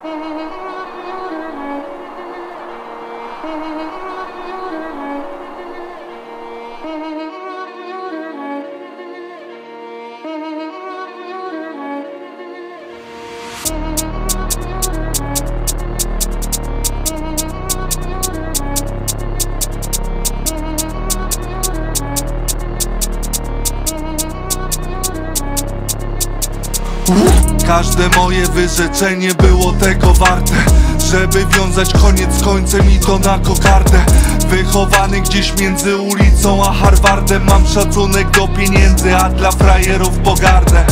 Każde moje wyrzeczenie było tego warte, żeby wiązać koniec z końcem i to na kokardę. Wychowany gdzieś między ulicą a Harvardem, mam szacunek do pieniędzy, a dla frajerów pogardę.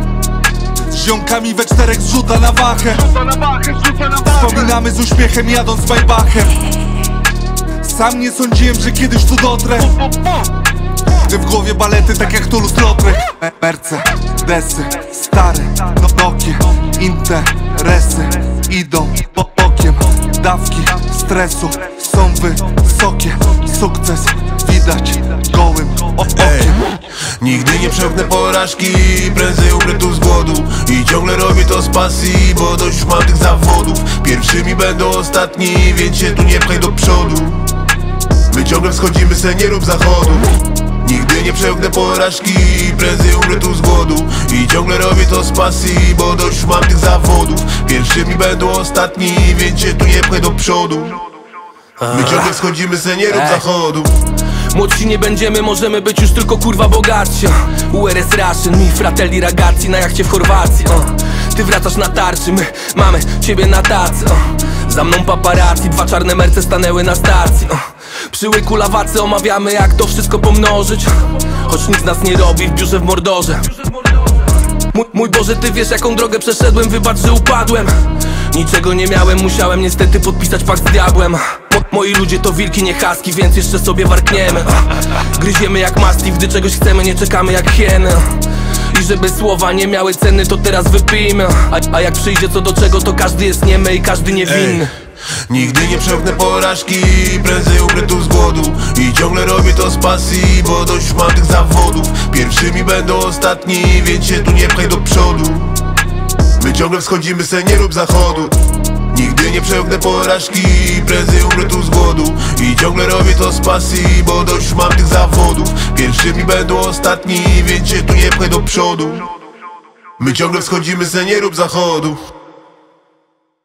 Z ziomkami we czterech zrzuta na wachę, wspominamy z uśmiechem jadąc Maybachem. Sam nie sądziłem, że kiedyś tu dotrę, gdy w głowie balety tak jak Toulouse-Lautrec. Mercedesy, stare, Nokie, interesy idą bokiem. Dawki stresu są wysokie, sukces widać gołym okiem. Nigdy nie przełknę porażki, prędzej umrę tu z głodu. I ciągle robię to z pasji, bo dość już mam tych zawodów. Pierwszymi będą ostatni, więc się tu nie pchaj do przodu. My ciągle wschodzimy, se nie rób zachodu. Nigdy nie przełknę porażki, prędzej umrę tu z głodu. I ciągle robię to z pasji, bo dość już mam tych zawodów. Pierwszymi będą ostatni, więc się tu nie pchaj do przodu. My ciągle wschodzimy, se nie rób zachodu. Młodsi nie będziemy, możemy być już tylko kurwa bogatsi. URS Russian, mi fratelli ragazzi na jachcie w Chorwacji. Ty wracasz na tarczy, my mamy ciebie na tacy. Za mną paparazzi, dwa czarne merce stanęły na stacji. Przy łyku lawacy omawiamy jak to wszystko pomnożyć, choć nikt z nas nie robi w biurze w Mordorze. Mój Boże, ty wiesz jaką drogę przeszedłem, wybacz, że upadłem. Niczego nie miałem, musiałem niestety podpisać pakt z diabłem. Moi ludzie to wilki, nie husky, więc jeszcze sobie warkniemy. Gryziemy jak mastiff, gdy czegoś chcemy, nie czekamy jak hieny. I żeby słowa nie miały ceny, to teraz wypijmy. A jak przyjdzie co do czego, to każdy jest niemy i każdy niewinny. Nigdy nie przełknę porażki, prędzej umrę tu z głodu. I ciągle robię to z pasji, bo dość już mam tych zawodów. Pierwszymi będą ostatni, więc się tu nie pchaj do przodu. My ciągle wschodzimy, se nie rób zachodu. Nigdy nie przełknę porażki, prędzej umrę tu z głodu. I ciągle robię to z pasji, bo dość już mam tych zawodów. Pierwszymi będą ostatni, więc się tu nie pchaj do przodu. My ciągle wschodzimy, se nie rób zachodu.